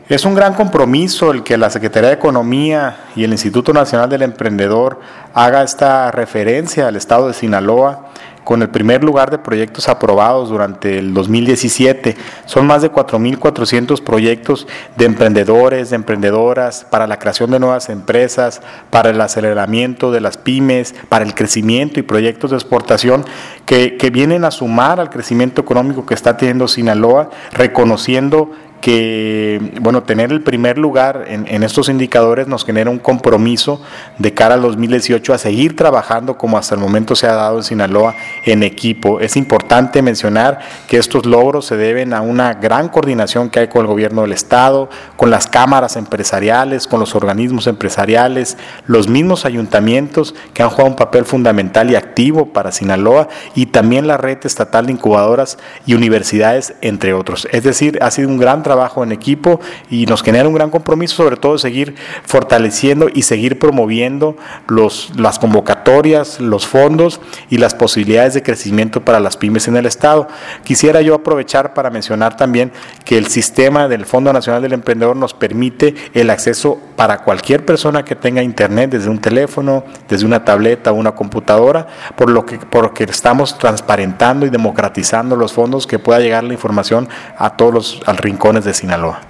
Es un gran compromiso el que la Secretaría de Economía y el Instituto Nacional del Emprendedor haga esta referencia al estado de Sinaloa con el primer lugar de proyectos aprobados durante el 2017. Son más de 4,400 proyectos de emprendedores, de emprendedoras, para la creación de nuevas empresas, para el aceleramiento de las pymes, para el crecimiento y proyectos de exportación que vienen a sumar al crecimiento económico que está teniendo Sinaloa, reconociendo que, tener el primer lugar en estos indicadores nos genera un compromiso de cara al 2018 a seguir trabajando como hasta el momento se ha dado en Sinaloa en equipo. Es importante mencionar que estos logros se deben a una gran coordinación que hay con el gobierno del estado, con las cámaras empresariales, con los organismos empresariales, los mismos ayuntamientos que han jugado un papel fundamental y activo para Sinaloa, y también la red estatal de incubadoras y universidades, entre otros. Es decir, ha sido un gran trabajo en equipo y nos genera un gran compromiso, sobre todo seguir fortaleciendo y seguir promoviendo las convocatorias, los fondos y las posibilidades de crecimiento para las pymes en el estado. Quisiera yo aprovechar para mencionar también que el sistema del Fondo Nacional del Emprendedor nos permite el acceso para cualquier persona que tenga internet, desde un teléfono, desde una tableta o una computadora, porque estamos transparentando y democratizando los fondos, que pueda llegar la información a todos los rincones de Sinaloa.